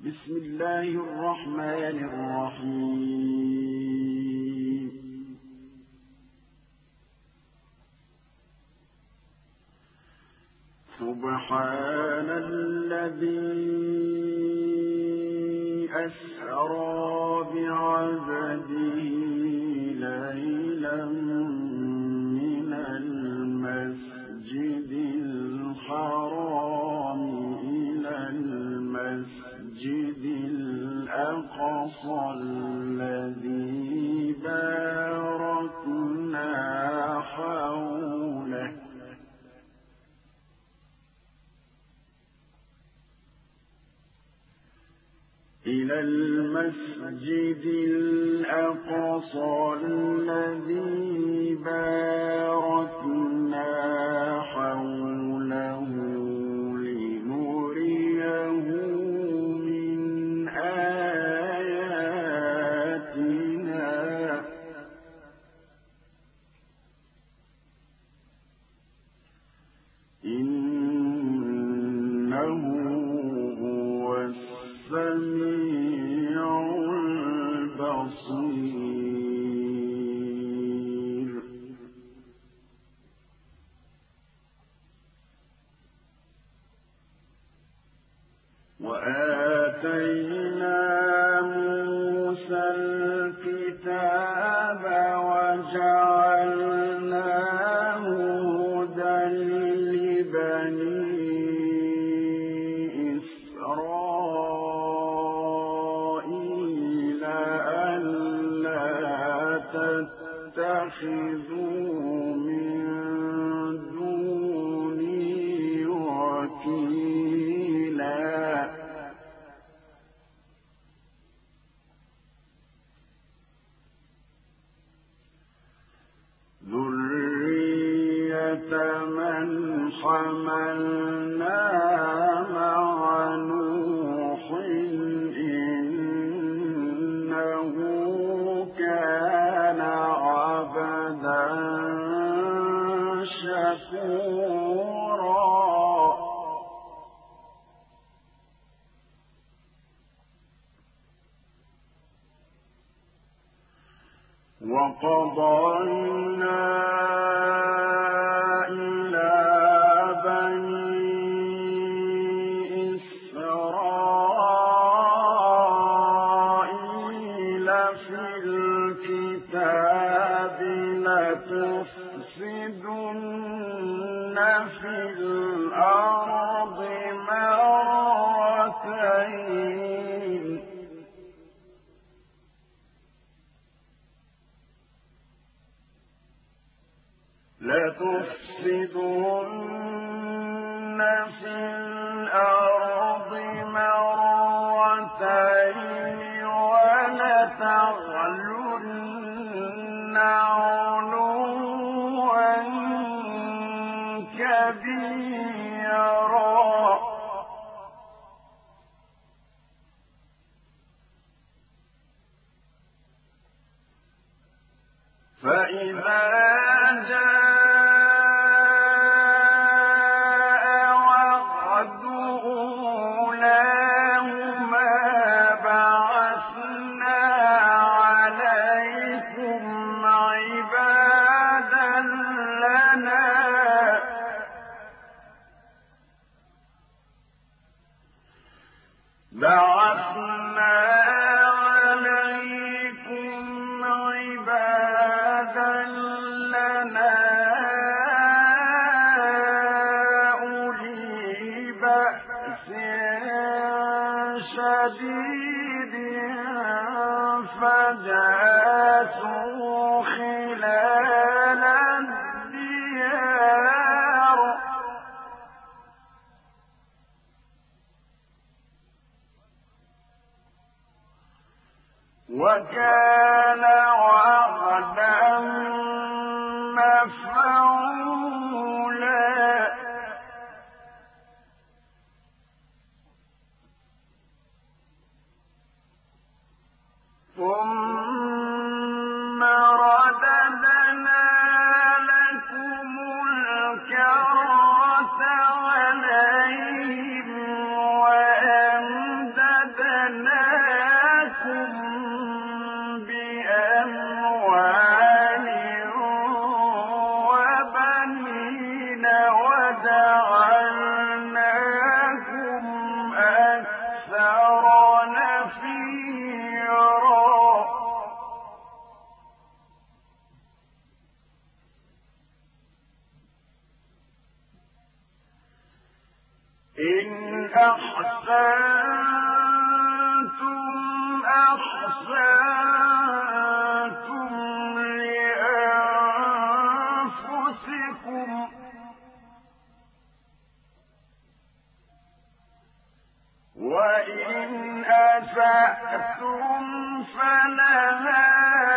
بسم الله الرحمن الرحيم سبحان الذي أسرى بعبده ليلا من المسجد الحرام إلى المسجد الأقصى الذي باركنا حوله إلى المسجد الأقصى الذي باركنا حوله لنريه من آياتنا إنه هو السميع البصير وآتينا موسى الكتاب وجعلناه هدى لبني إسرائيل ألا تتخذوا من دوني وكيلا ذرية من حملنا مع نوح إنه كان عبدا شكورا وقضينا إلى بني إسرائيل في الكتاب لتفسدن في الأرض مرتين لتفسدن في الأرض مرتين ولتعلن علوا كبيرا فإذا جاء وعد أولاهما بعثنا عليكم عبادا لنا أولي بأس شديد فجاسوا خلال الديار وكان وعدا مفعولا ثم رددنا لكم الكرة عليهم وأمددناكم أحسنتم أحسنتم لأنفسكم وإن أسأتم فلها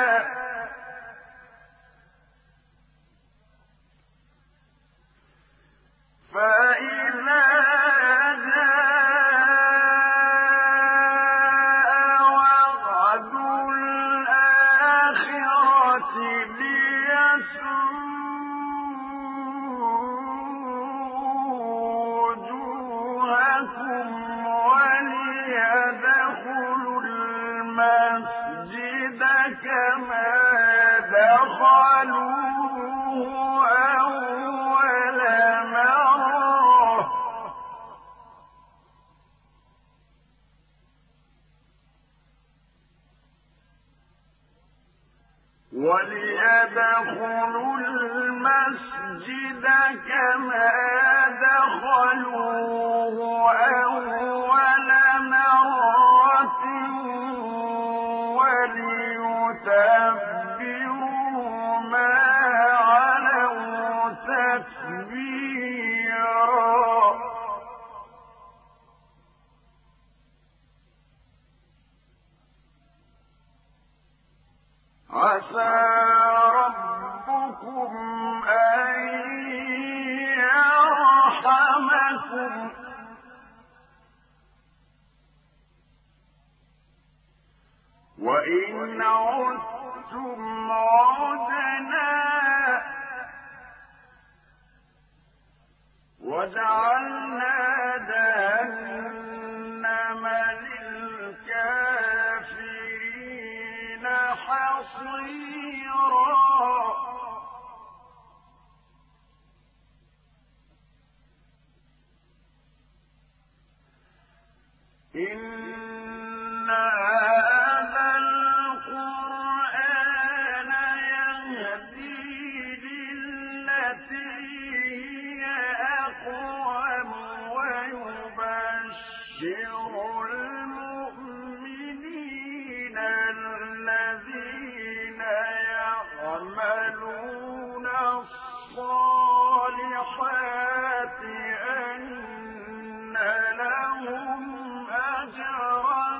فإذا جاء وعد الآخرة ليسوءوا وجوهكم وليدخلوا المسجد كما دخلوه أول مرة وليتبروا ما علوا تتبيرا عسى ربكم أن يرحمكم وإن عدتم عدنا وجعلنا جهنم للكافرين حصيرا إن هذا القرآن يهدي للتي هي أقوم ويبشر المؤمنين الذين يعملون الصالحات أن لهم أجرا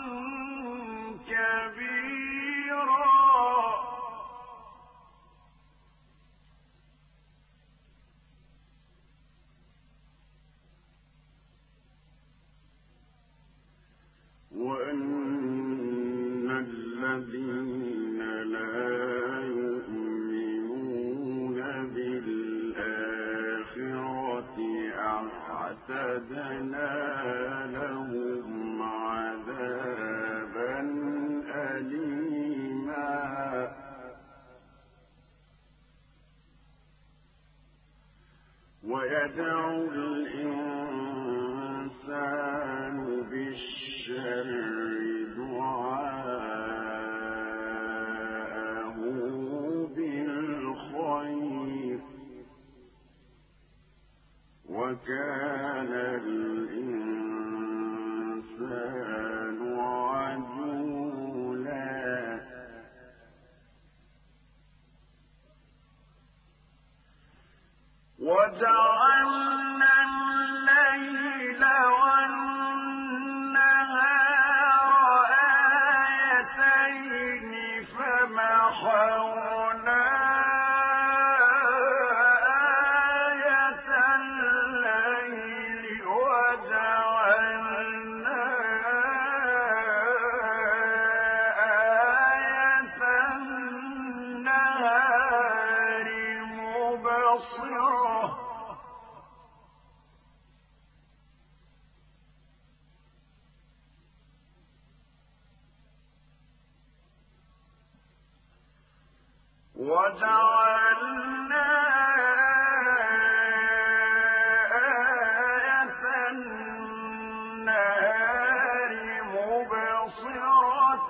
كبيرا وأن الذين لا يؤمنون بالآخرة أعتدنا لهم عذابا أليما ويدعو الإنسان بالشر دعاءه بالخير وكان الإنسان عجولا وجعلنا الليل والنهار آيتين فمحونا آية الليل وجعلنا آية النهار مبصرة وجعلنا آية النهار مبصرة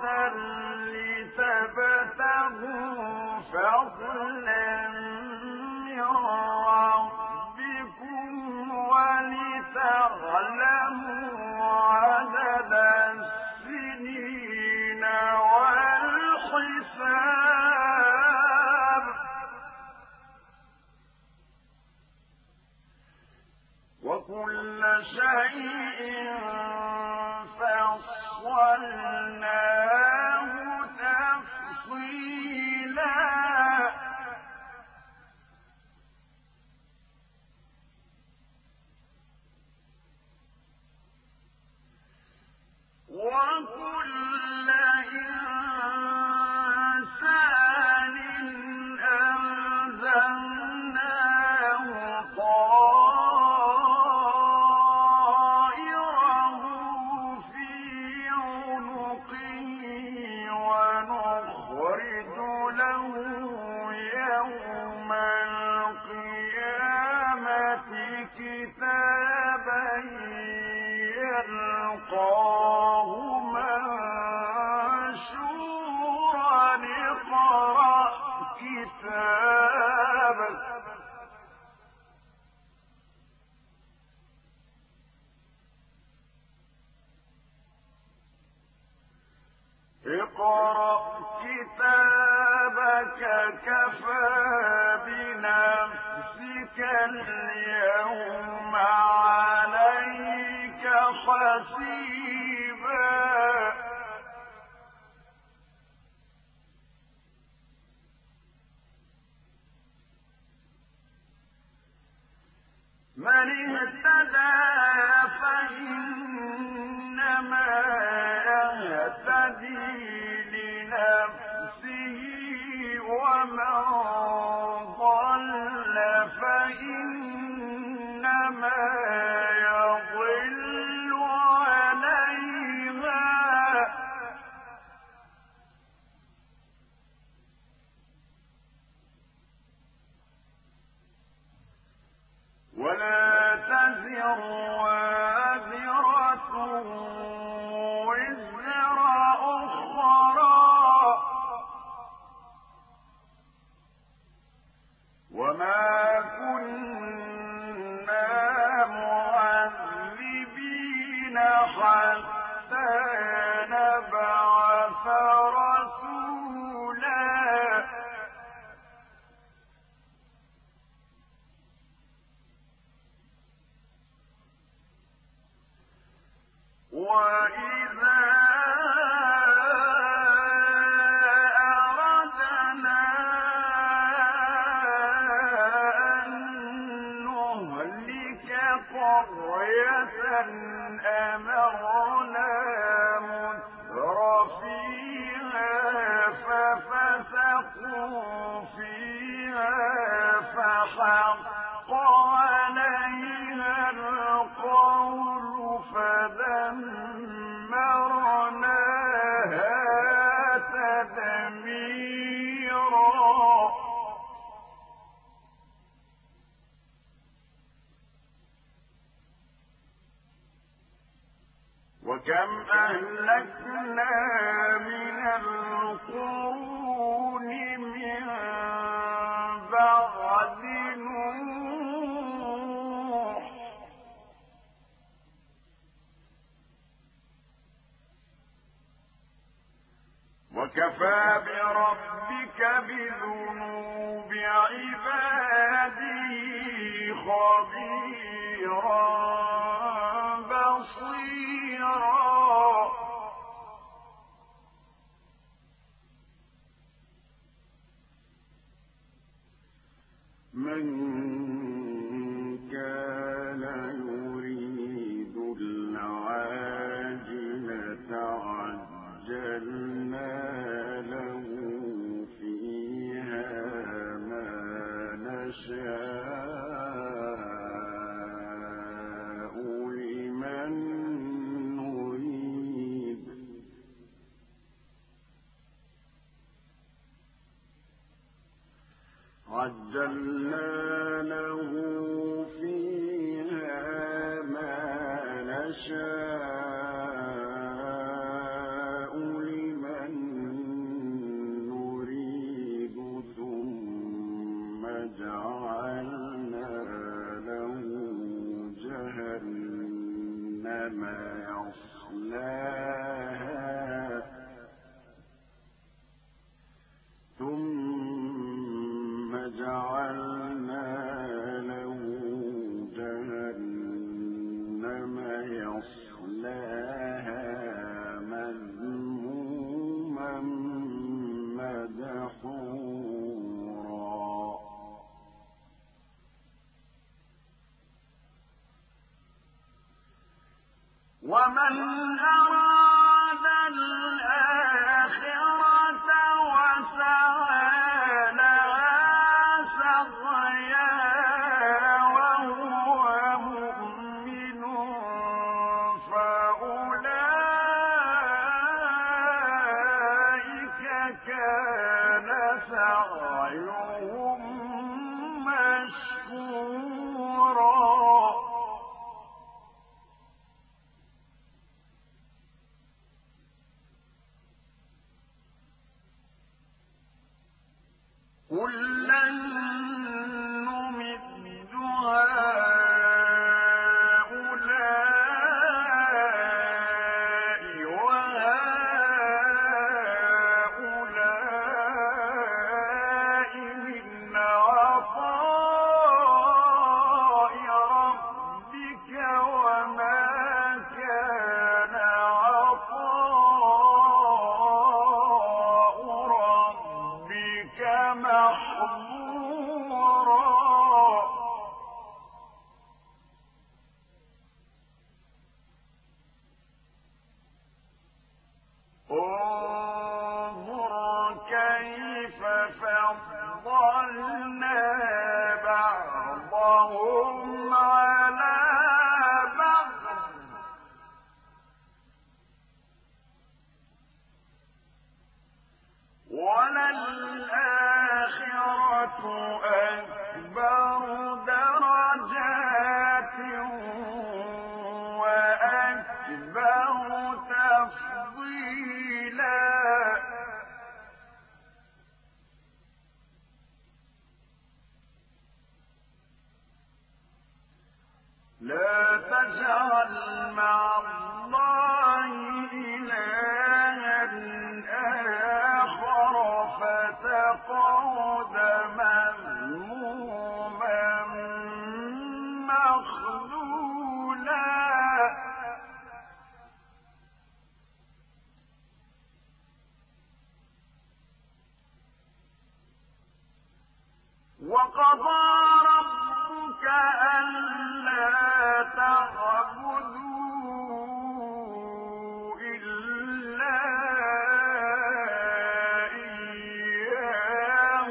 لتبتغوا فضلا من ربكم ولتعلموا اقرأ كتابك كفى بنفسك اليوم عليك حسيبا من اهتدى فإنما يهتدي لنفسه ومن ضل فإنما يضل عليها ولا تزر وازرة وزر أخرى وما كنا معذبين حتى نبعث رسولا وإذا أردنا أن نهلك قرية أمرنا مترفيها ففسقوا فيها فحق عليها القول فدمرناها تدميرا وكم أهلكنا من القرون من بعد نوح وكفى بربك بذنوب عباده خبيرا بصيرا من كان يريد العاجلة عجلنا له فيها ما نشاء لمن نريد عجلنا له فيها ما نشاء لمن نريد ثم جعلنا له جهنم يصلاها ثم جعلنا له جهنم يصلاها مذموما مدحورا ومن أراد الآخرة وسعى لها سعيها وهو مؤمن فأولئك كان سعيهم مشكورا كلا نمد هؤلاء وهؤلاء وقضى ربك ألا تعبدوا إلا إياه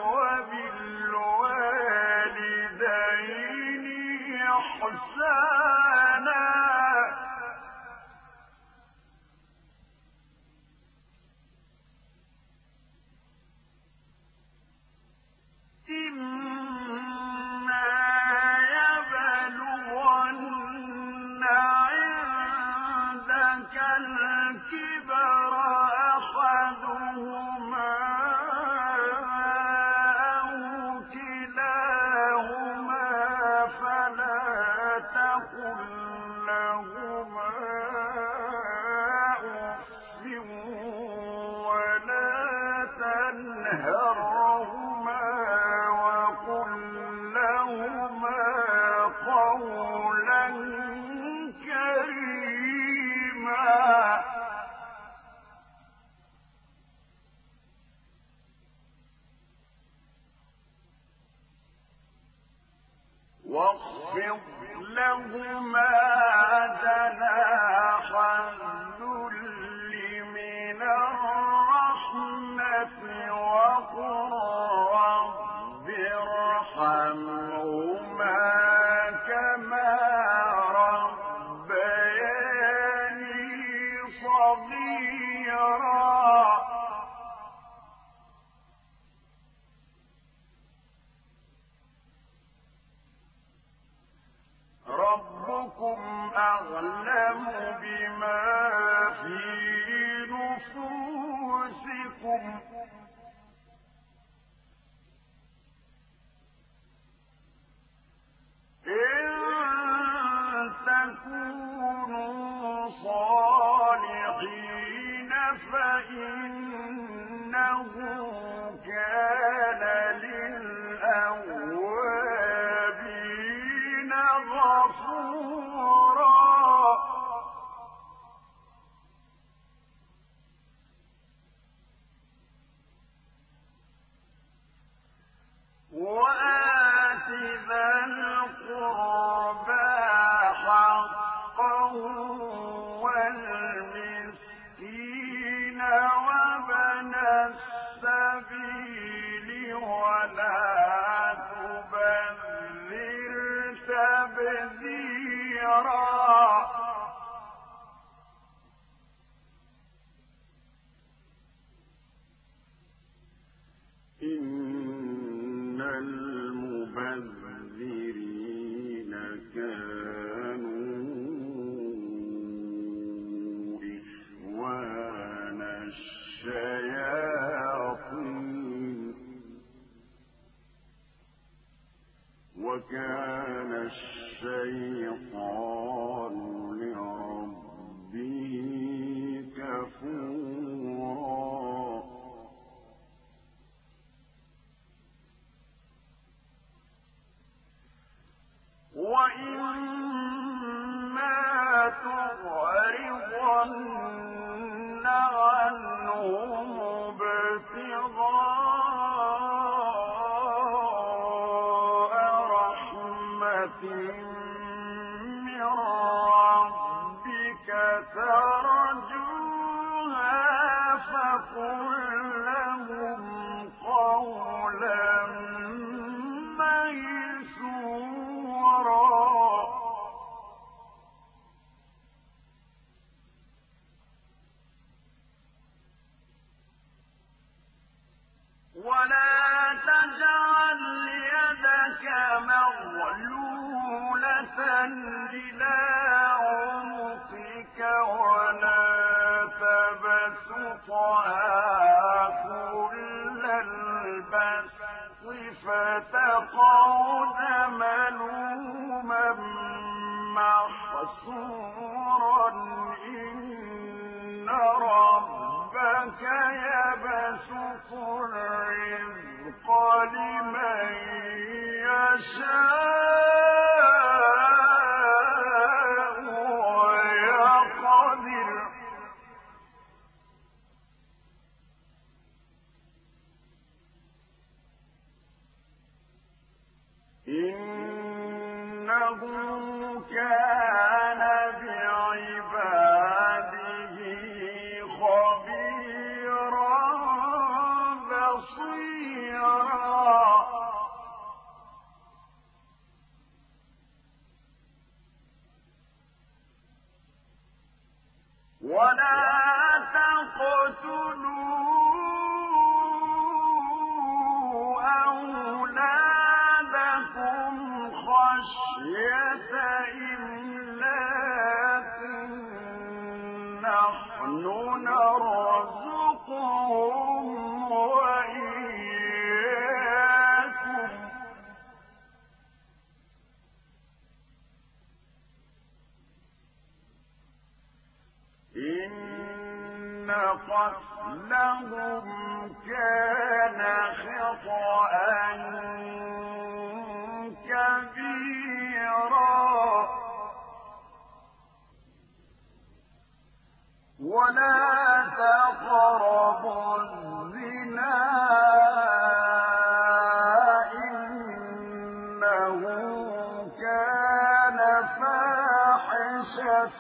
وبالوالدين إحسانا إما يبلغن عندك الكبر أحدهما أو كلاهما فلا تقل لهما أف ولا تنهرهما وقل لهما قولا كريما واخفض لهما جناح الذل من الرحمة وقل رب ارحمهما كما ربياني صغيرا ربكم أعلم بما في نفوسكم إن تكونوا صالحين فإنه كان للأوابين غفورا وآت ذا القربى حقه والمسكين وابن السبيل ولا تبذر تبذيرا إن المبذرين كانوا إخوان الشياطين وكان الشيطان لربه كفورا وإما تعرضن عنهم ابتغاء رحمة من ربك ترجوها فقل لهم قولا ميسورا ولا تجعل يدك مغلولة إلى عنقك ولا تبسطها كل البسط فتقعد ملوما محسورا إن ربك يبسط الرزق لمن يشاء ويقدر ولا تقتلوا أولادكم خشية إملاق نحن نرزقهم وإياكم إن قتلهم كان خطأ كبيرا ولا تقربوا الزنا إنه كان فاحشة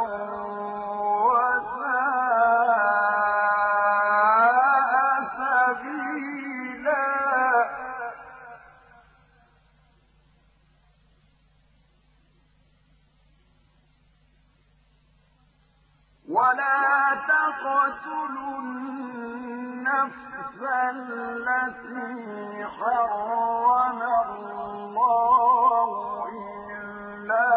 ولا تقتلوا النفس التي حرم الله إلا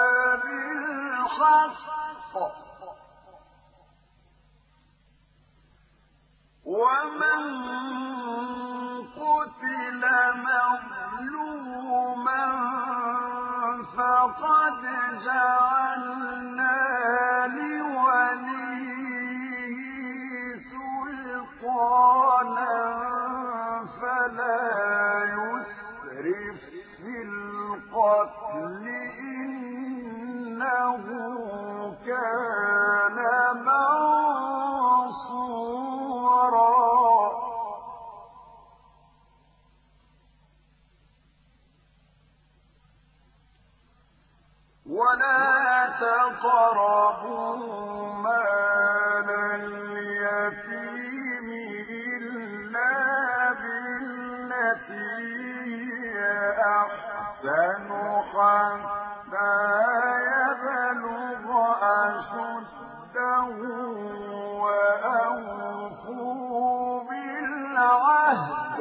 بالحق ومن قتل مظلوما فقد جعلنا لوليه سلطانا فلا يسرف في القتل إنه كان منصورا ولا تقربوا مال اليتيم إلا بالتي هي أحسن حتى يبلغ أشده وأوفوا بالعهد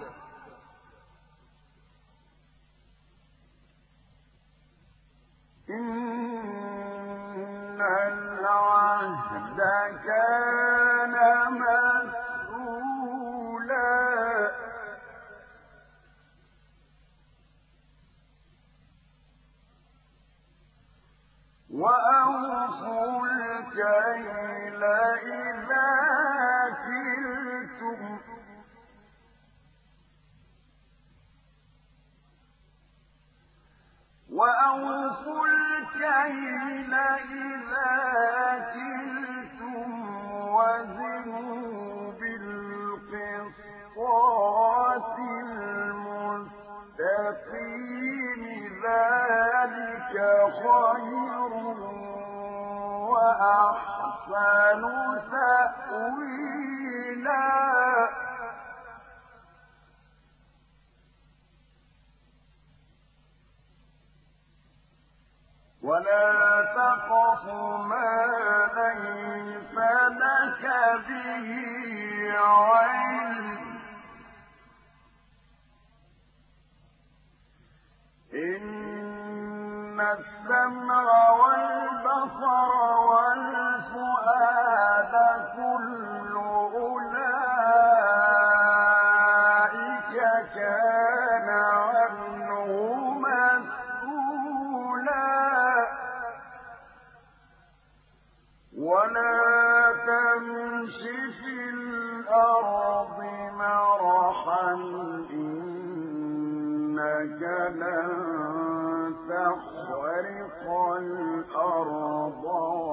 إن العهد كان مسؤولا وأوفوا الكيل إذا كلتم وأوفوا الكيل إذا كلتم وزنوا بالقسطاس المستقيم ذلك خير وأحسن تأويلا ولا تقف ما ليس لك به علم إن السمع والبصر والفؤاد كل أولئك كان عنه ولا تمش في الأرض مرحا إنك لن تخرق الأرض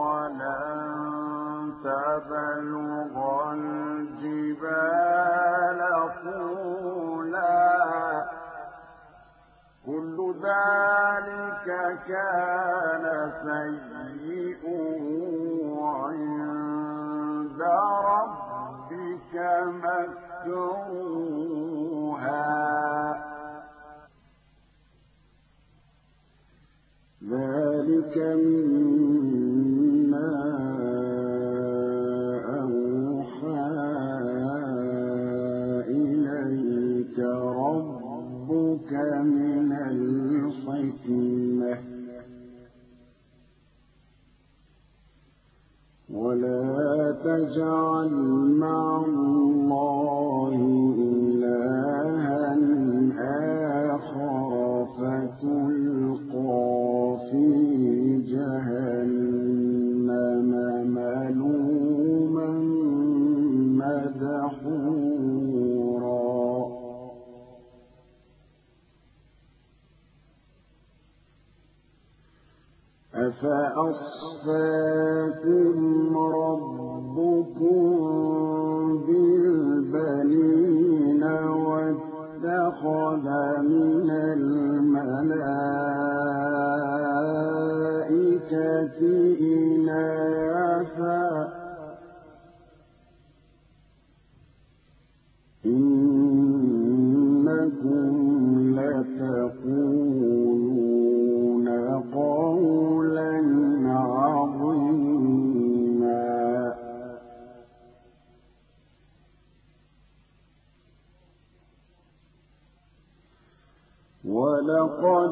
ولن تبلغ الجبال طولا كل ذلك كان سيئه عند ربك مكروها ذلك مما تجعل مع الله إلها آخر فتلقى في جهنم ملوما مدحورا أفأصفاكم ربكم بالبنين واتخذ من الملائكة إناثا إنكم لتقولون قولا عظيما ولقد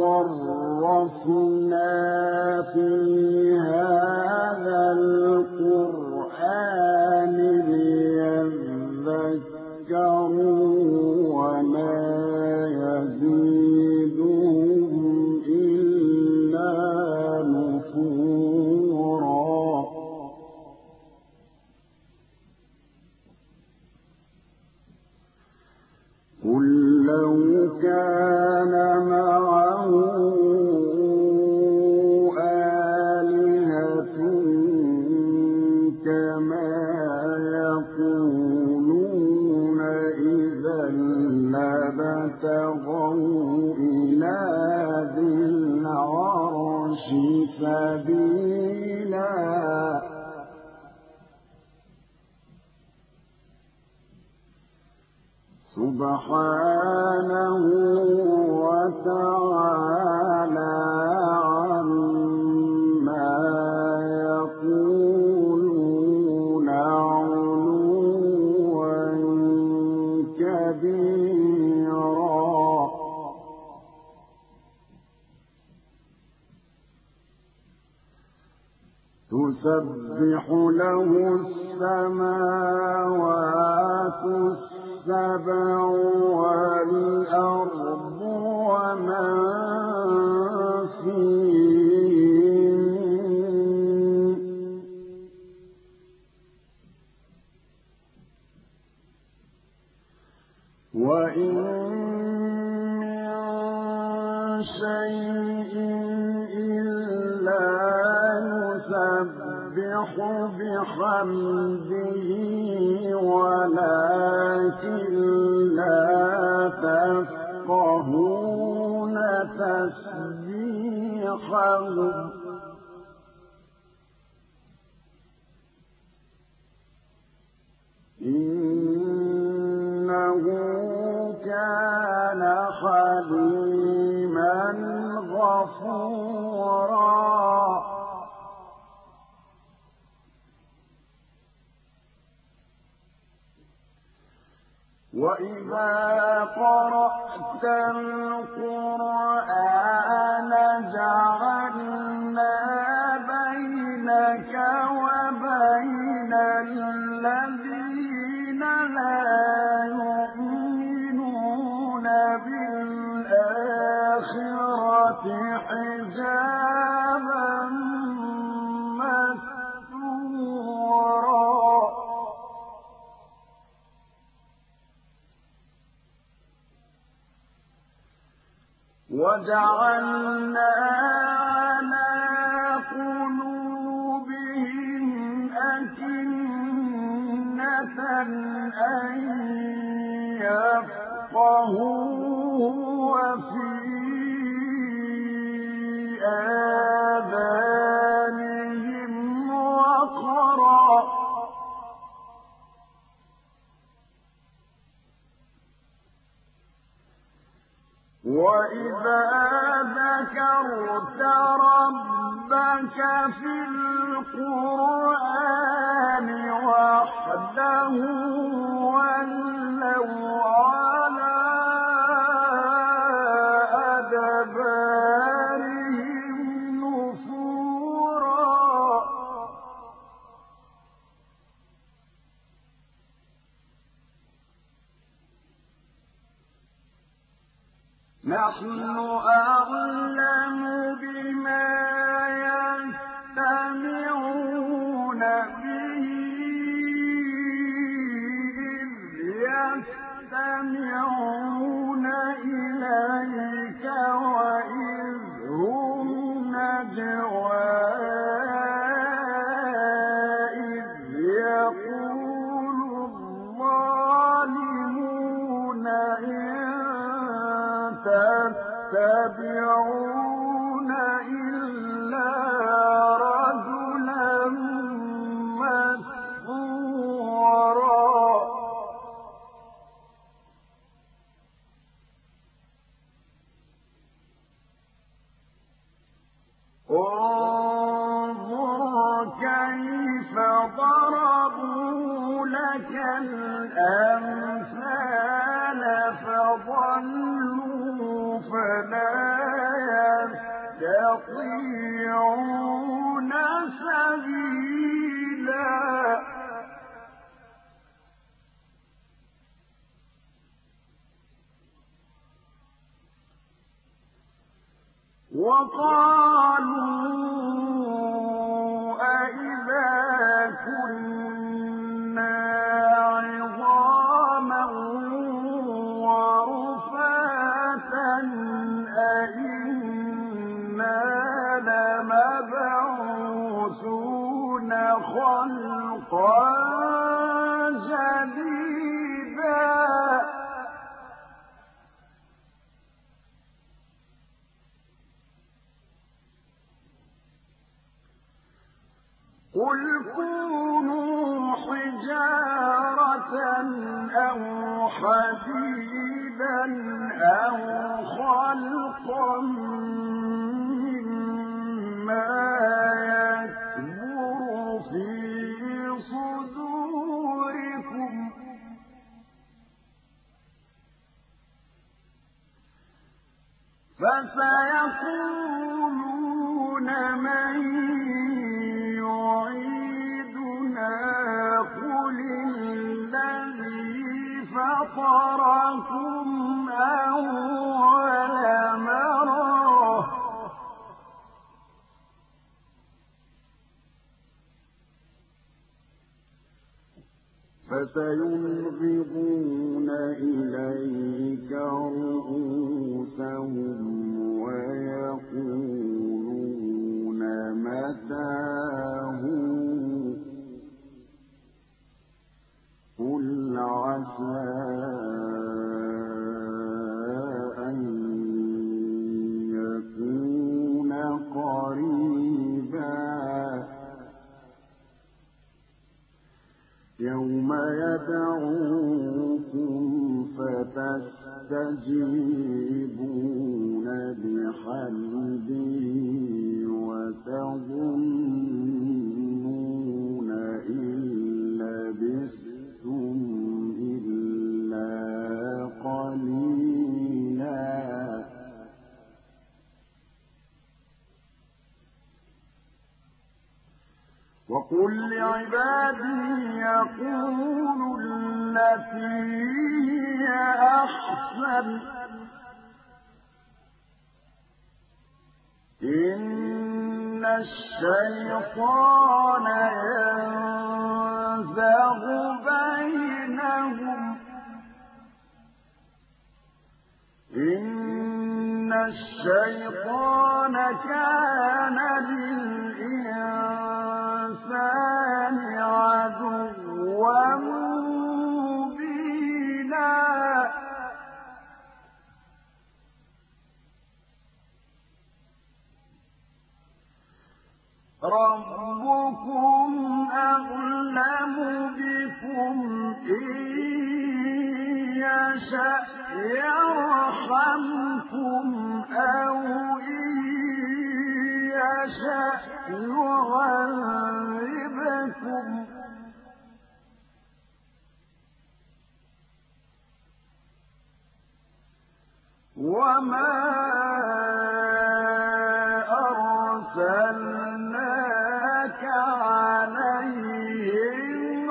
صرفنا في هذا القرآن ليذكروا وما يزيدهم إلا نفورا قل لو كان معه آلهة كما يقولون إذا لابتغوا إلى ذي العرش سبيلا سبحانه وتعالى عما يقولون علوا كبيرا تسبح له السماوات السبع والأرض ومن فيهن وإن من شيء إلا يسبح بحمده ولكن لا تفقهون تسبيحهم إنه كان حليما غفورا وإذا قرأت القرآن جعلنا بينك وبين الذين لا يؤمنون بالآخرة حجابا مستورا وجعلنا على قلوبهم أكنة أن يفقهوه وفي آذانهم وقرا وإذا ذكرت ربك في القرآن وحده ولوا على أدبارهم نفورا نحن أعلم بما يستمعون به إذ يستمعون إليك وإذ هم نجوى إذ يقول الظالمون إن تتبعون إلا رجلا مسحورا انظر كيف ضربوا لك الأمثال فضلوا فلا يستطيعون سبيلا وقالوا أإذا كنا عظاما ورفاتا أإنا لمبعوثون خلقا جديدا قل كونوا حجارة أو حديدا أو خلقا مما يكبر في صدوركم فسيقولون من يعيدنا قل الذي فطركم أول مرة فسينغضون إليك رؤوسهم ويقولون متى هو قل عسى أن يكون قريبا يوم يدعوكم فتستجيبون بحمده وتظنون إن لبثتم إلا قليلا وقل لعبادي يقولوا التي هي أحسن إن الشيطان ينزغ بينهم إن الشيطان كان للإنسان عدوا مبينا ربكم أعلم بكم إن يشأ يرحمكم أو إن يشأ يعذبكم وما أرسلناك عليهم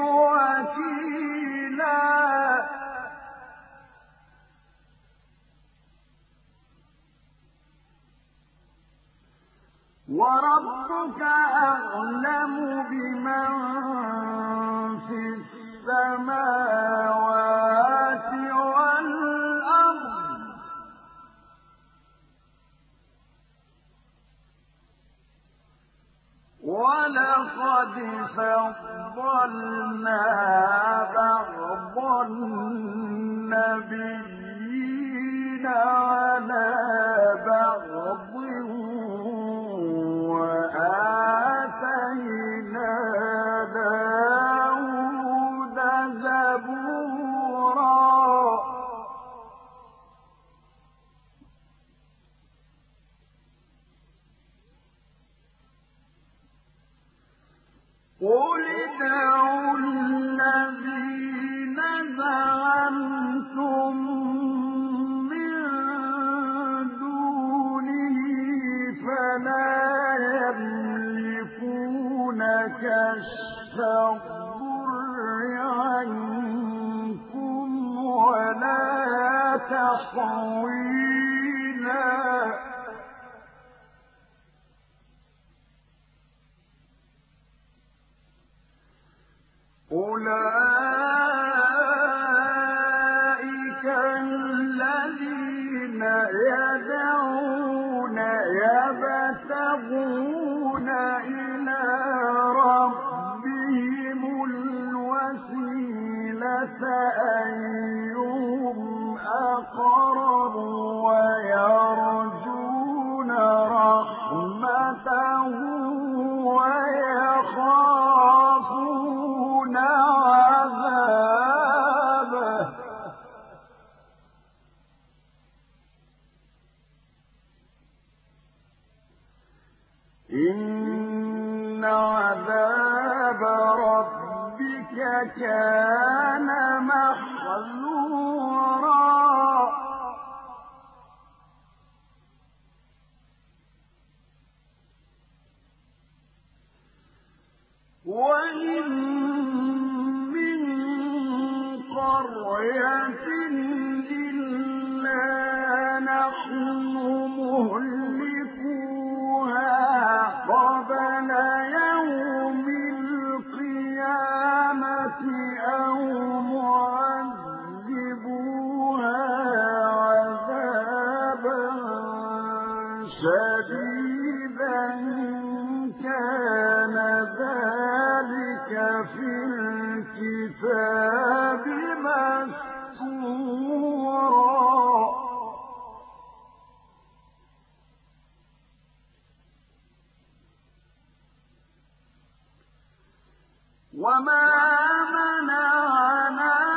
وكيلا وربك أعلم بمن في السماوات والأرض ولقد فضلنا بعض النبيين على بعض وآتينا داود زبورا قل ادعوا الذين زعمتم من دونه فلا يملكون كشف الضر عنكم ولا تحويلا أولئك الذين يدعون يبتغون إلى ربهم الوسيلة أيهم أقرب ويرجون رحمته ويخافون عذابه إن عذاب ربك كان محذورا وإن من قرية إلا نحن مهلكوها قبل يوم القيامة أو معذبوها عذابا شديدا كان ذلك في الكتاب مسطورا وما منعنا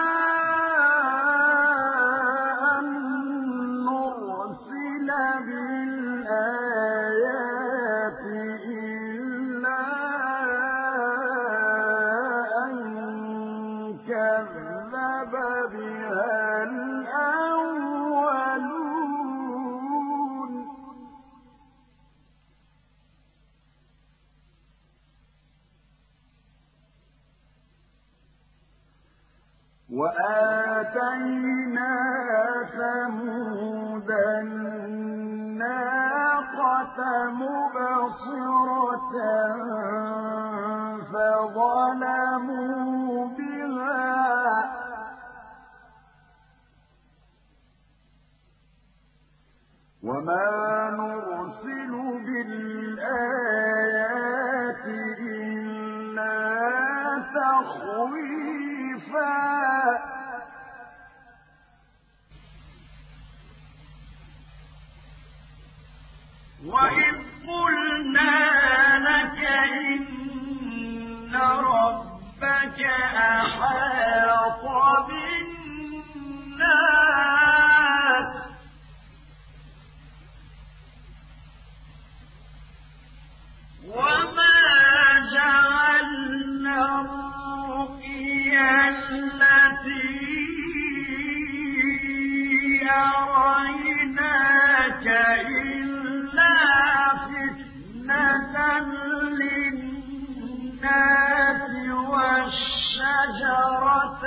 أن نرسل بالآيات إلا أن كذب بها الأولون وآتينا ثمود الناقة مبصرة فظلموا بها وما نرسل بالآيات إلا تخويفا وإذ قلنا لك إن ربك أحاط بالناس وما جعلنا الرؤيا التي أريناك إلا فتنة للناس والشجرة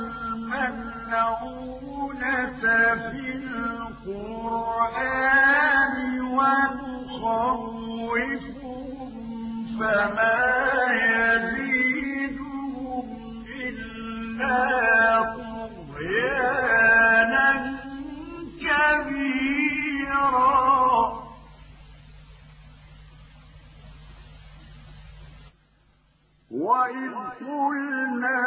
الملعونة في القرآن ونخوفهم فما يزيدهم إلا طغيانا كبيرا. وإذ قلنا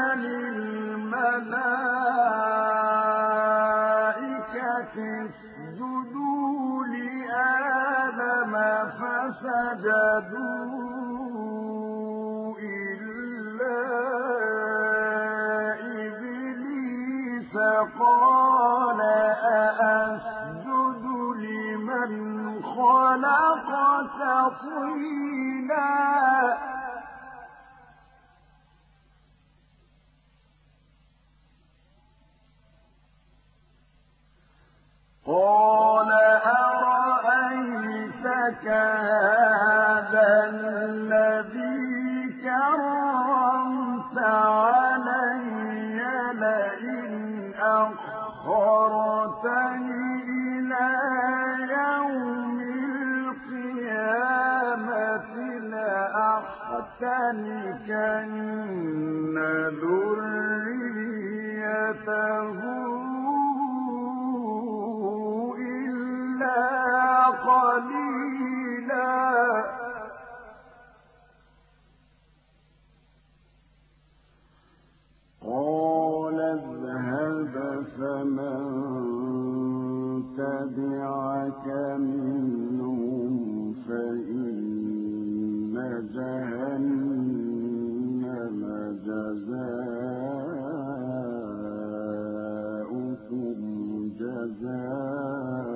للملائكة اسجدوا لآدم فسجدوا إلا إبليس قال أأسجد لمن خلقت طينا. قال أرأيتك هذا الذي كرمت علي لئن أخرتني إلى يوم القيامة لأحتنكن ذريته قليلا. قال اذهب فمن تبعك منهم فإن جهنم جزاؤكم جزاء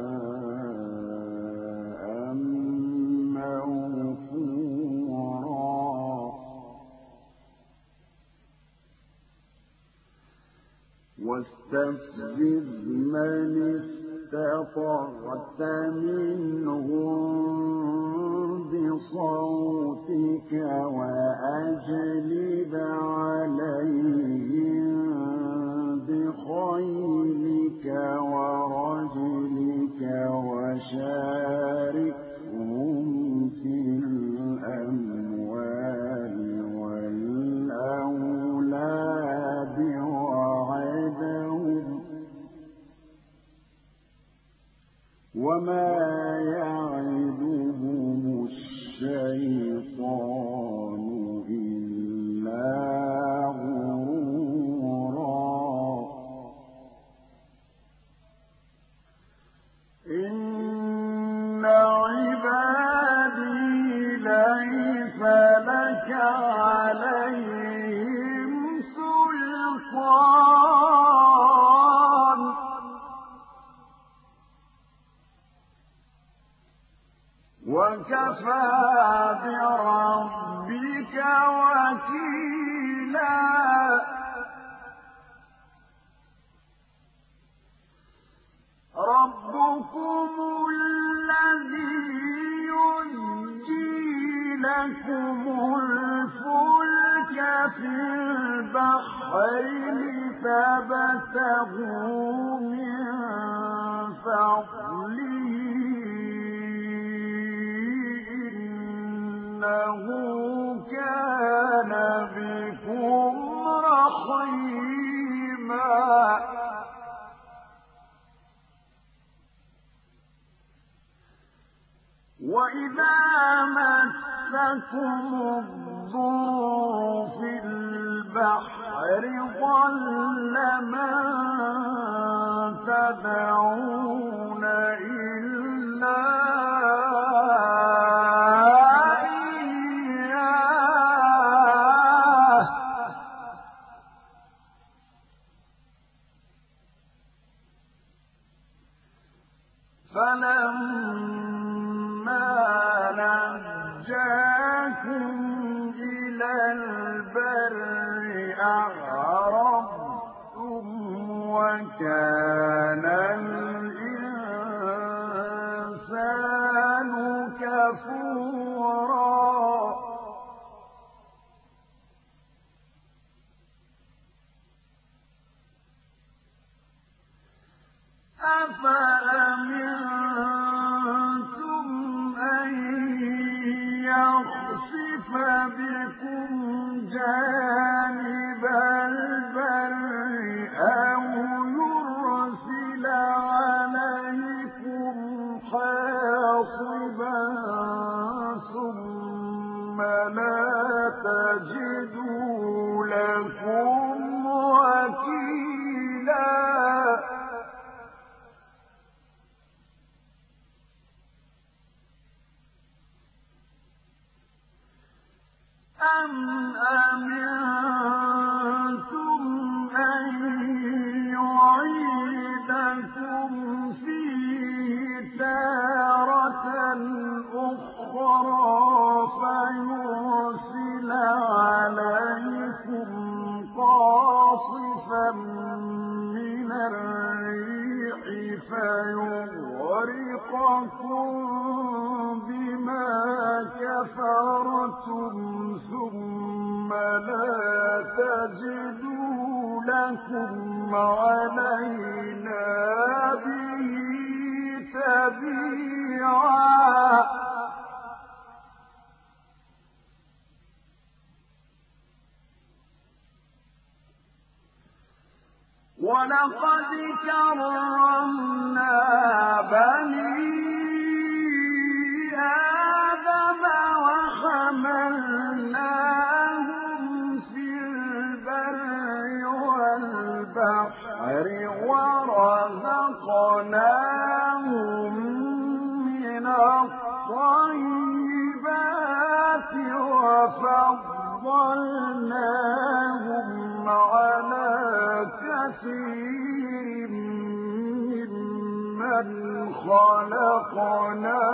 واستفزز من استطعت منهم بصوتك وأجلب عليهم بخيلك ورجلك وشاركهم في الأموال والأولاد وما يعدهم الشيطان إلا غرورا. إن عبادي ليس لك عليهم سلطان وكفى بربك وكيلا. ربكم الذي يزجي لكم الفلك في البحر لتبتغوا من فضله إنه كان بكم رحيما. وإذا مسكم الضر في البحر ضل من تدعون إلا فلما نجاكم إلى البر أعرضتم وكان الإنسان كفورا. أفأمنتم أن يخسف بكم جانب البر أو يرسل عليكم حاصبا ثم لا تجدوا لكم وكيلا أم أمنتم أن يعيدكم فيه تارة أخرى فيرسل عليكم قاصفا من الريح فيغرقكم بما كفرتم ثم لا تجدوا لكم علينا به تبيعا ولقد كرمنا بني آدم وحملناهم في البر والبحر ورزقناهم من الطيبات وفضلناهم على كثير ممن خلقنا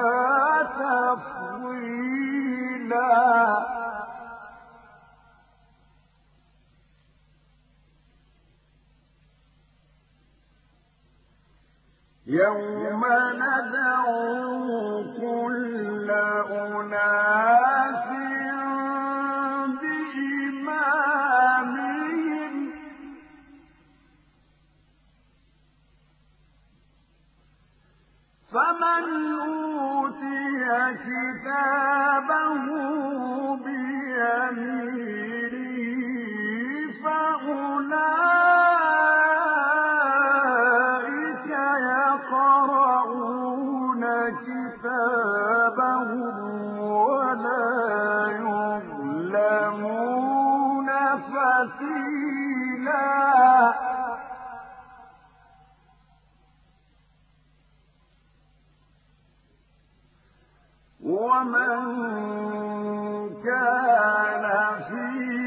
تفضيلا يوم ندعو كل أناس بإمامهم فمن أوتي كتابه بيمينه فأولئك يقرؤون كتابهم ولا يظلمون فتيلا ومن كان في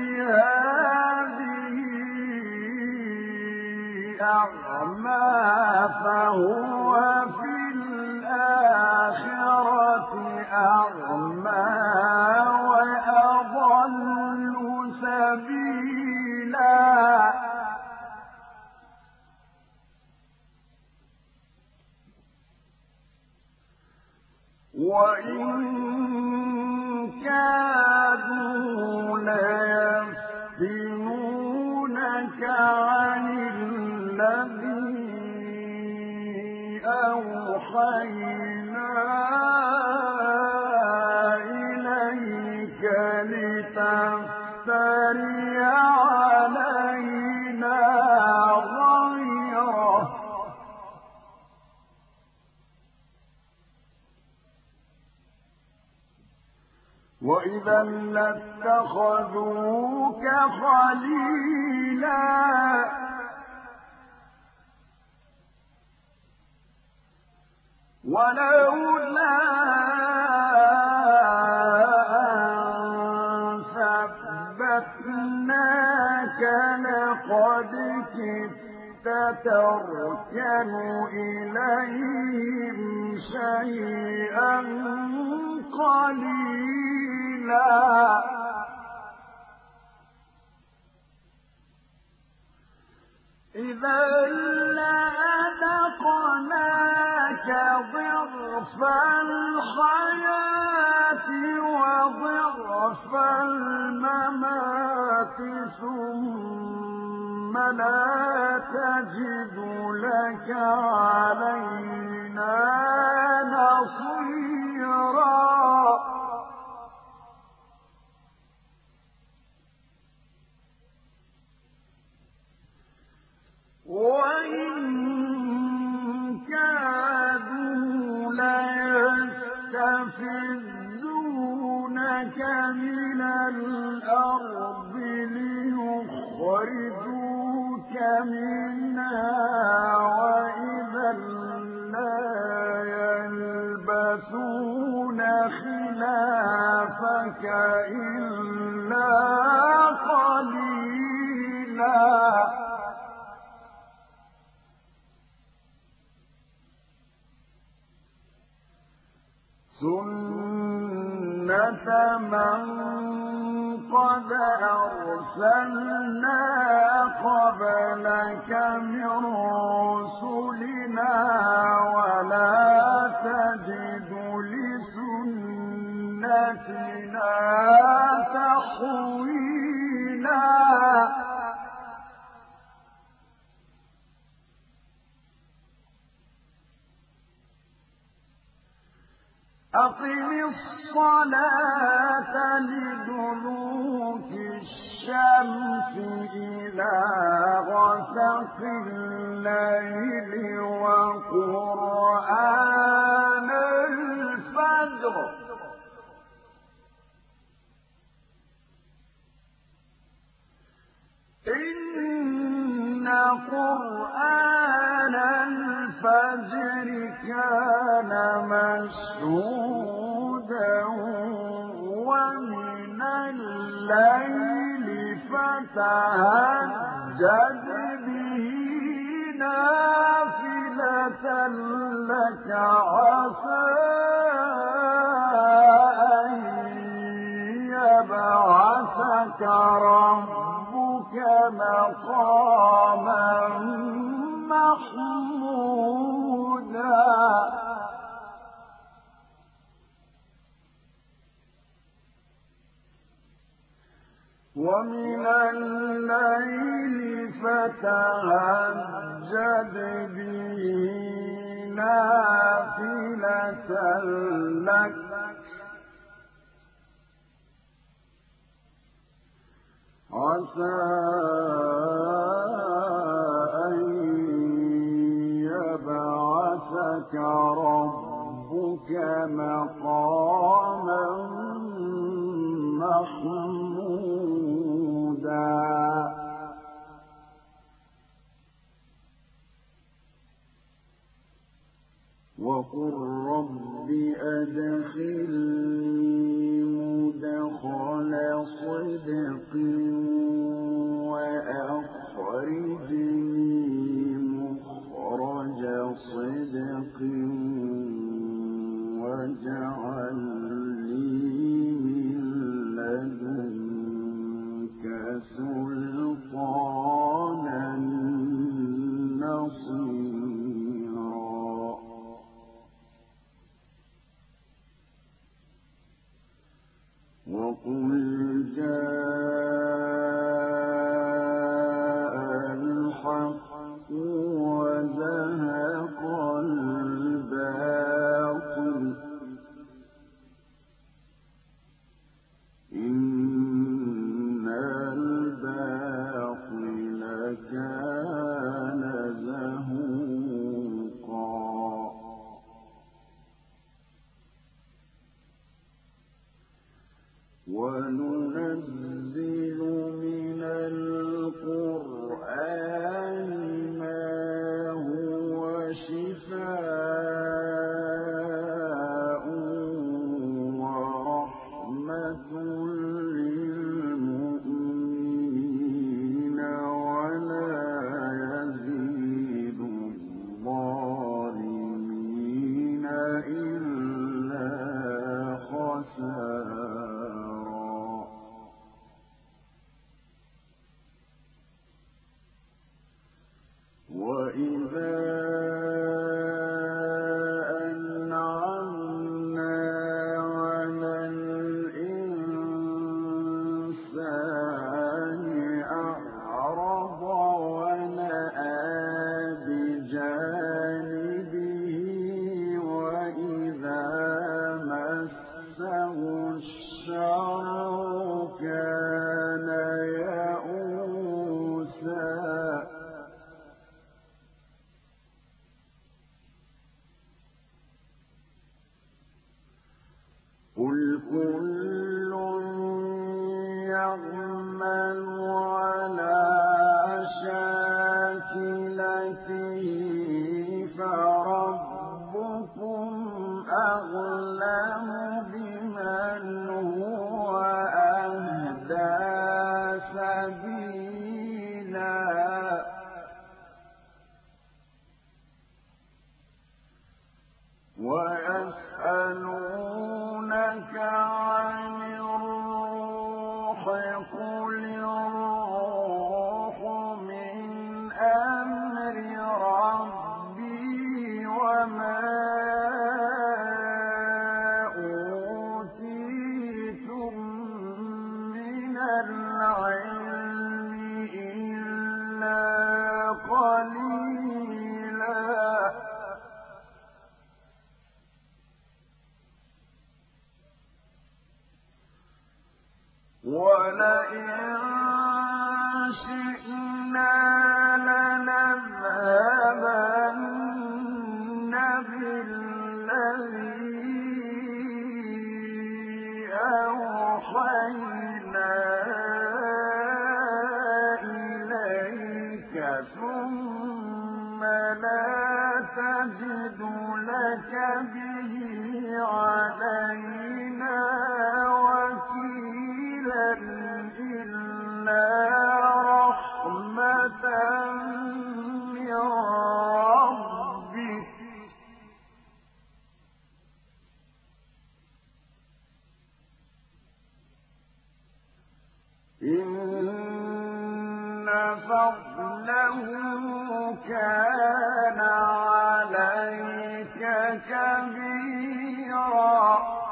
هذه أعمى فهو في الآخرة أعمى وأضل سبيلا وإن كادوا ليفتنونك عن الذي أوحينا إليك لتفتري علينا غيره وإذا لاتخذوك خليلا ولولا أن ثبتناك لقد كدت تركن إليهم شيئا قليلا إذا لأذقناك ضعف الحياة وضعف الممات ثم لا تجد لك علينا نصيرا وإن كادوا ليستفزونك من الأرض ليخرجوك منها وإذا لا يلبثون خلافك إلا قليلا سنة من قد أرسلنا قبلك من رسلنا ولا تجد لسنتنا تحويلا أقم الصلاة لدلوك الشمس إلى غسق الليل وقرآن الفجر إن قرآن الفجر كان مشهودا ومن الليل فتهجد به نافلة لك عسى أن يبعثك ربك مقاما محمودا ومن الليل فتهجد به نافلة لك عسى أن يبعثك ربك مقاما محمودا وقل رب أدخلني مدخل صدق وأخرجني مخرج صدق واجعل لي من لدنك سلطانا نصيرا وقل جاء الحق وزهق الباطل إن الباطل كان زهوقا وننزل من القرآن ما هو شفاء ورحمة للمؤمنين ولا يزيد الظالمين إلا خسارا وإذا أنعمنا على الإنسان أعرض ونأى بجانبه وإذا مسه الشر كان يئوسا ثم لا تجد لك به علينا وكيلا إلا رحمة من ربك إن فضله كان عليك كبيرا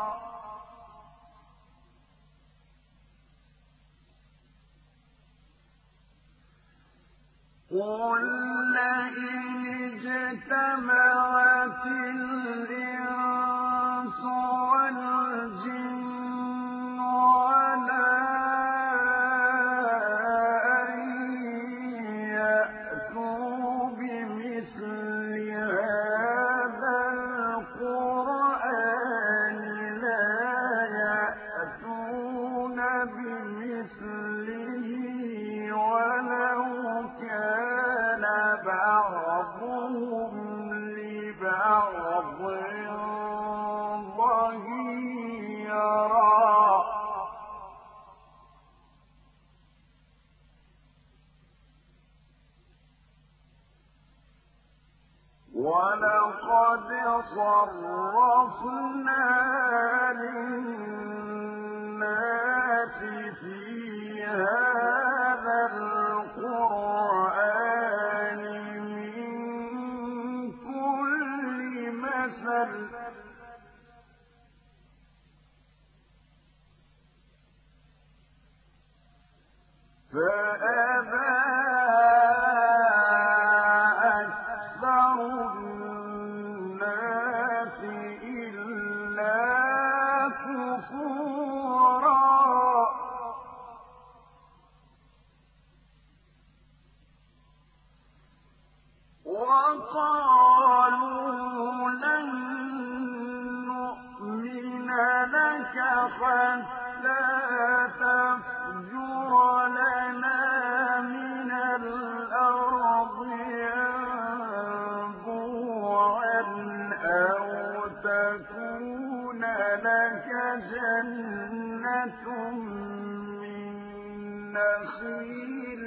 قل لئن اجتمعت الإنس والجن على أن يأتوا بمثل هذا القرآن لا يأتون بمثله ولو كان بعضهم لبعض ظهيرا ولقد صرفنا للناس في هذا القرآن من كل مثل فأبى أكثر الناس إلا كفورا وقالوا لن نؤمن لك حتى تفجر لنا من الأرض ينبوعا أو تكون لك جنة من نخيل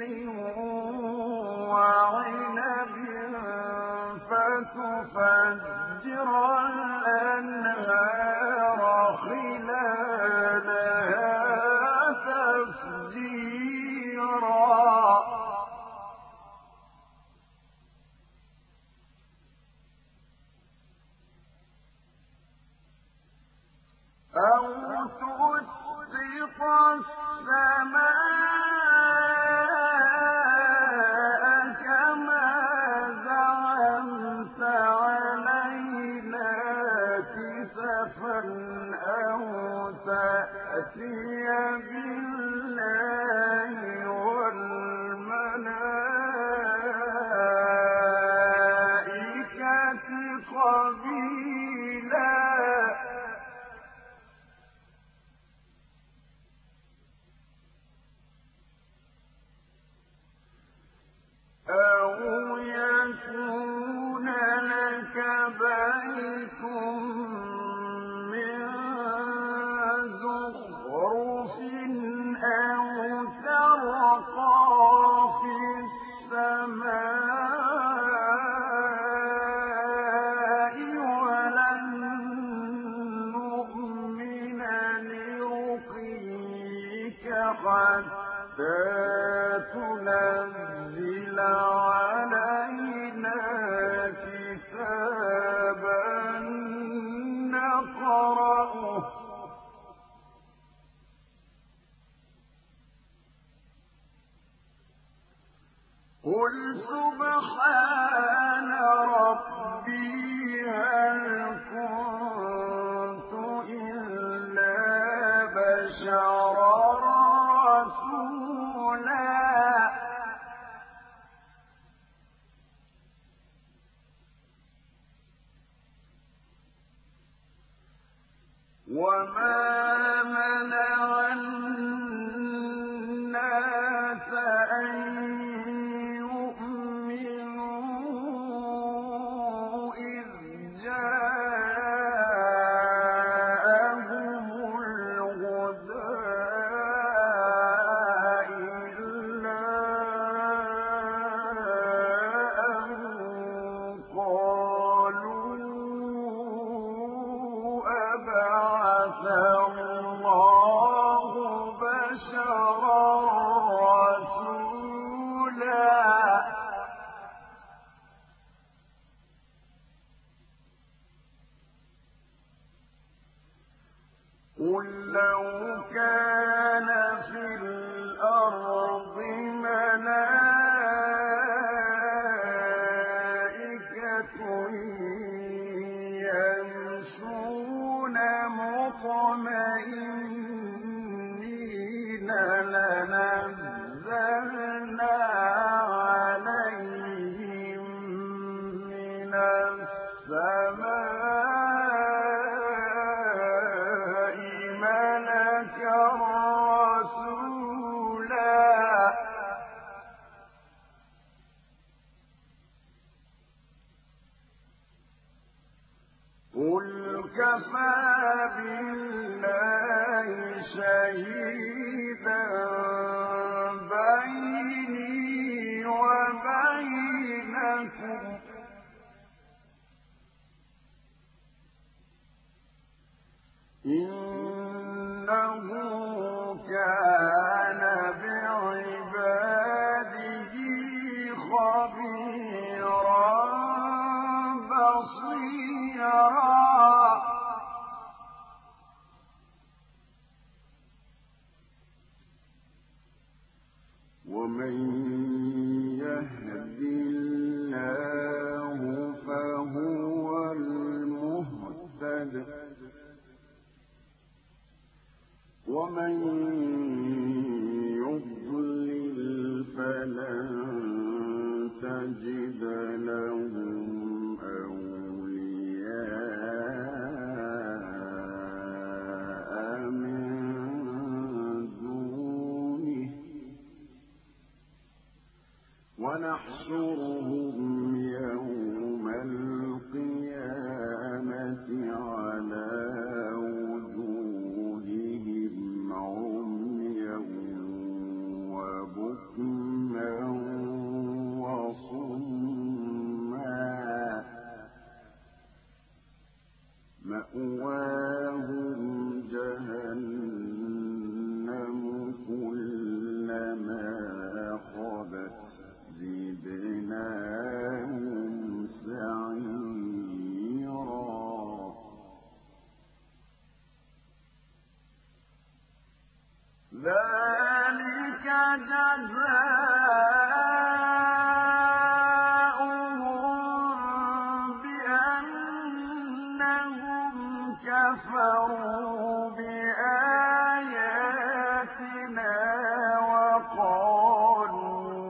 وعنب فتفجر الأنهار خلالها تفجيرا أو تسقط السماء كما زعمت علينا كسفا أو تأتي بالله والملائكة قبيلا أو يكون لك بيت من زخرف أو ترقى في السماء ولن نؤمن لرقيك حتى تنزل علينا كتابا نقرأه قل سبحان ربي هل كنت إلا بشرا رسولا وما منع الناس أن يؤمنوا قل لو كان في الأرض ملائكة يمشون مطمئنين لنزلنا عليهم من السماء ملكا رسولا قل كفى بالله شهيدا بيني وبينكم إنه كان بعباده خبيرا بصيرا ومن يهد الله فهو المهتد ومن يضلل فلن تجد لهم أولياء من دونه ونحشرهم يوم القيامة على وجوههم عميا وبكما وصما مأواهم جهنم كلما خبت زدناهم سعيرا ذلك جزاؤهم بأنهم كفروا بآياتنا وقالوا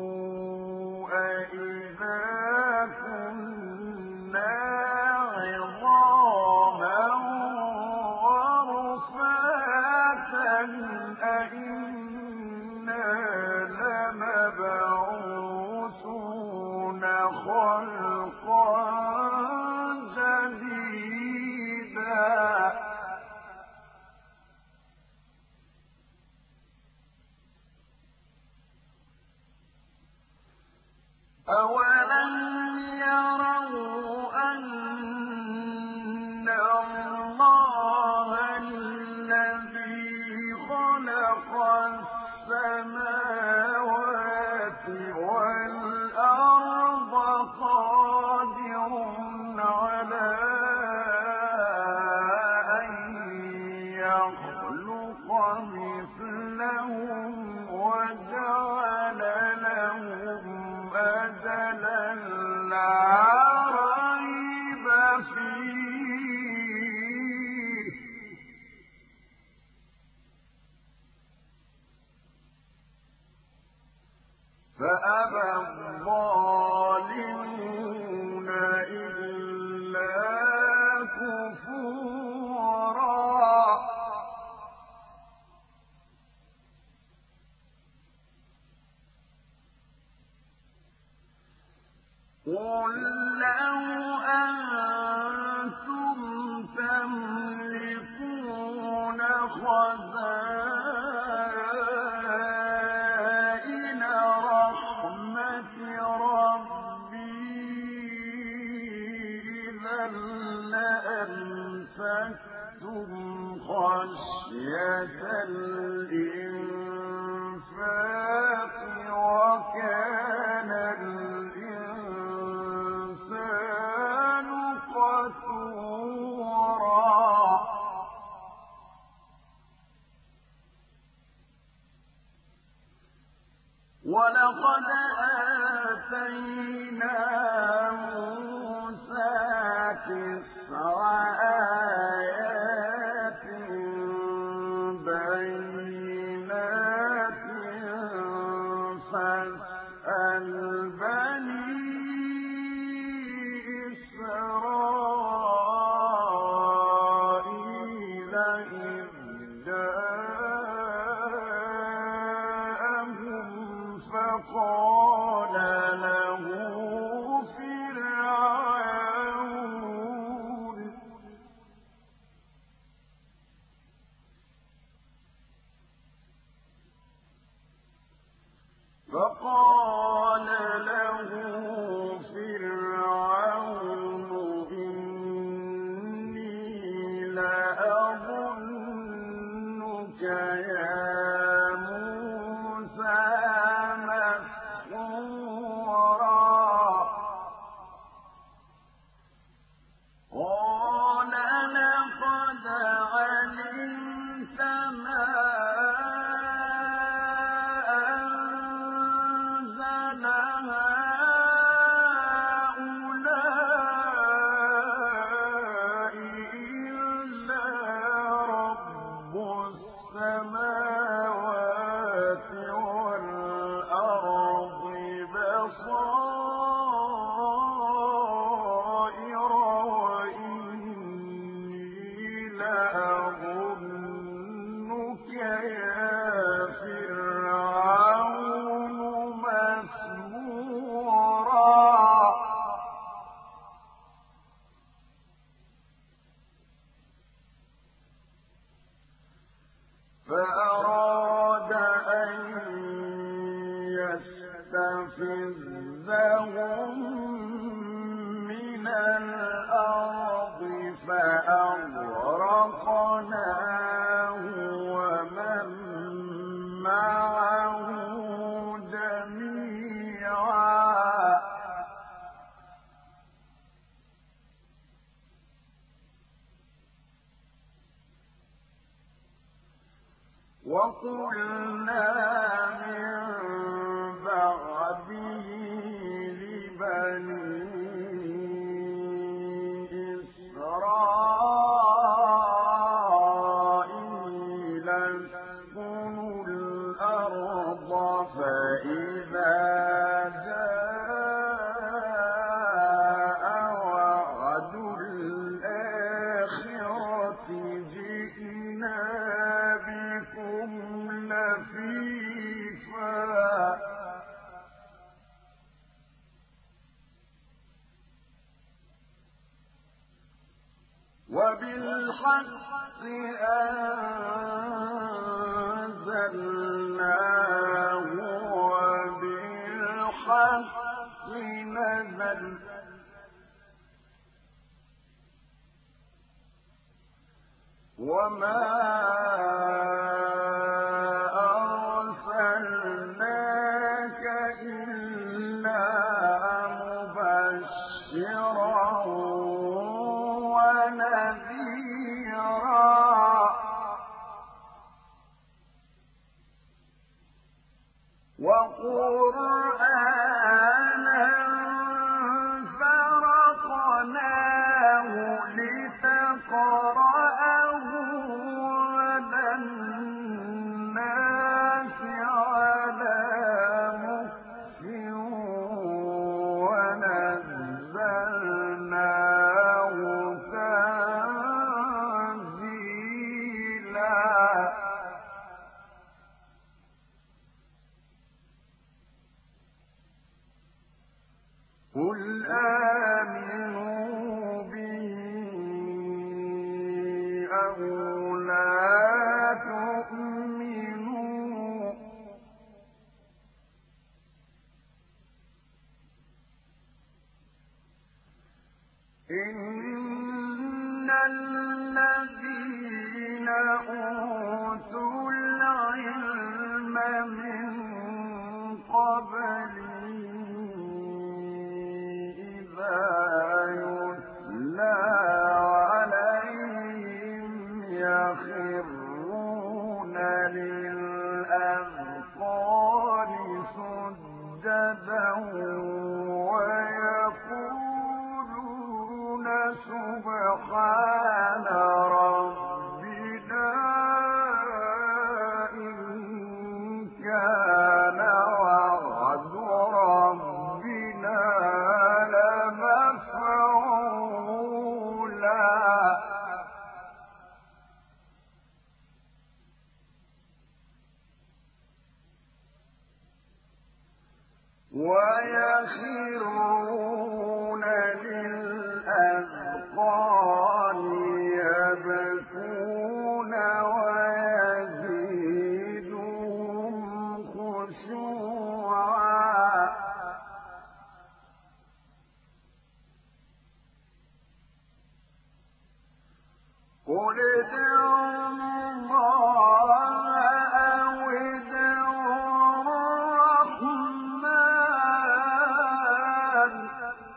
أإذا كنا عظاما ورفاتا أإنا لمبعوثون خلقا جديدا أولم يروا أن الله الذي خلق السماوات والأرض قادر على أن يخلق مثلهم وجعل لهم أجلا لا ريب فيه فأبى الظالمون إلا كفورا قل لو أنتم تملكون خزائن رحمة ربي إذا لأمسكتم خشية الإنفاق وكان الإنسان وَلَقَدْ آتَيْنَا مُوسَىٰ 9 آيَاتٍ بَيِّنَاتٍ فَاسْأَلْ بَنِي إِسْرَائِيلَ إِذْ جَاءَهُمْ فَقَالَ له فِرْعَوْنُ إِنِّي لَأَظُنُّكَ يَا مُوسَىٰ مَسْحُورًا قَالَ لَقَدْ عَلِمْتَ مَا أَنزَلَ هَٰؤُلَاءِ إِلَّا رَبُّ السَّمَاوَاتِ وَالْأَرْضِ بَصَائِرَ وَإِنِّي لَأَظُنُّكَ يَا فِرْعَوْنُ مَثْبُورًا فَأَرَادَ أَن يَسْتَفِزَّهُم مِّنَ الْأَرْضِ فَأَغْرَقْنَاهُ وَمَن مَّعَهُ جَمِيعًا وَقُلْنَا مِن بَعْدِهِ لِبَنِي إِسْرَائِيلَ اسْكُنُوا الْأَرْضَ فَإِذَا جَاءَ وَعْدُ الْآخِرَةِ جِئْنَا بِكُمْ لَفِيفًا وَبِالْحَقِّ أَنزَلْنَاهُ وَبِالْحَقِّ نَزَلَ وَمَا أَرْسَلْنَاكَ إِلَّا مُبَشِّرًا وَنَذِيرًا وَقُرْآنًا فَرَقْنَاهُ لِتَقْرَأَهُ عَلَى النَّاسِ عَلَىٰ مُكْثٍ وَنَزَّلْنَاهُ تَنزِيلًا قُلْ آمِنُوا بِهِ أَوْ لَا تُؤْمِنُوا إِنَّ الَّذِينَ أُوتُوا الْعِلْمَ مِن قَبْلِهِ إِذَا يُتْلَىٰ عَلَيْهِمْ يَخِرُّونَ لِلْأَذْقَانِ سُجَّدًا سُدًّا وَيَقُولُونَ سُبْحَانَ رَبِّنَا إِن كَانَ وَعْدُ رَبِّنَا لَمَفْعُولًا وَيَخِرُّونَ لِلْأَذْقَانِ يَبْكُونَ وَيَزِيدُهُمْ خُشُوعًا ۩قُلِ ادْعُوا اللَّهَ أَوِ ادْعُوا الرَّحْمَٰنَ ۖ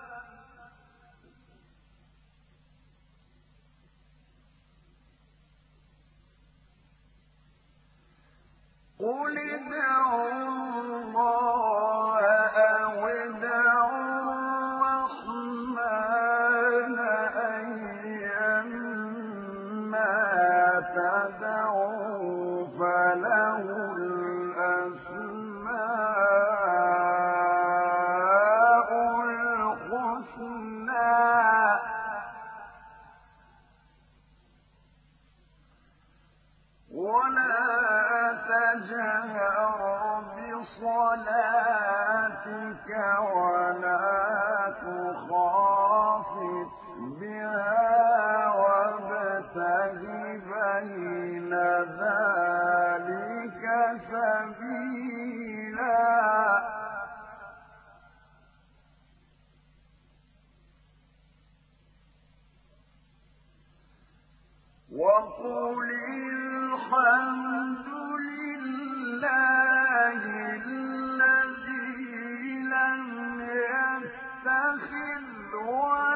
قُلِ ادْعُوا اللَّهَ أَوِ ادْعُوا الرَّحْمَٰنَ ۖ أَيًّا مَّا تَدْعُوا فَلَهُ الْأَسْمَاءُ الْحُسْنَىٰ ۚ وَلَا تَجْهَرْ بِصَلَاتِكَ وَلَا تُخَافِتْ بِهَا وَابْتَغِ بَيْنَ ذَٰلِكَ سَبِيلًا وَقُلِ الْحَمْدُ لِلَّهِ الَّذِي لَمْ يَتَّخِذْ وَلَدًا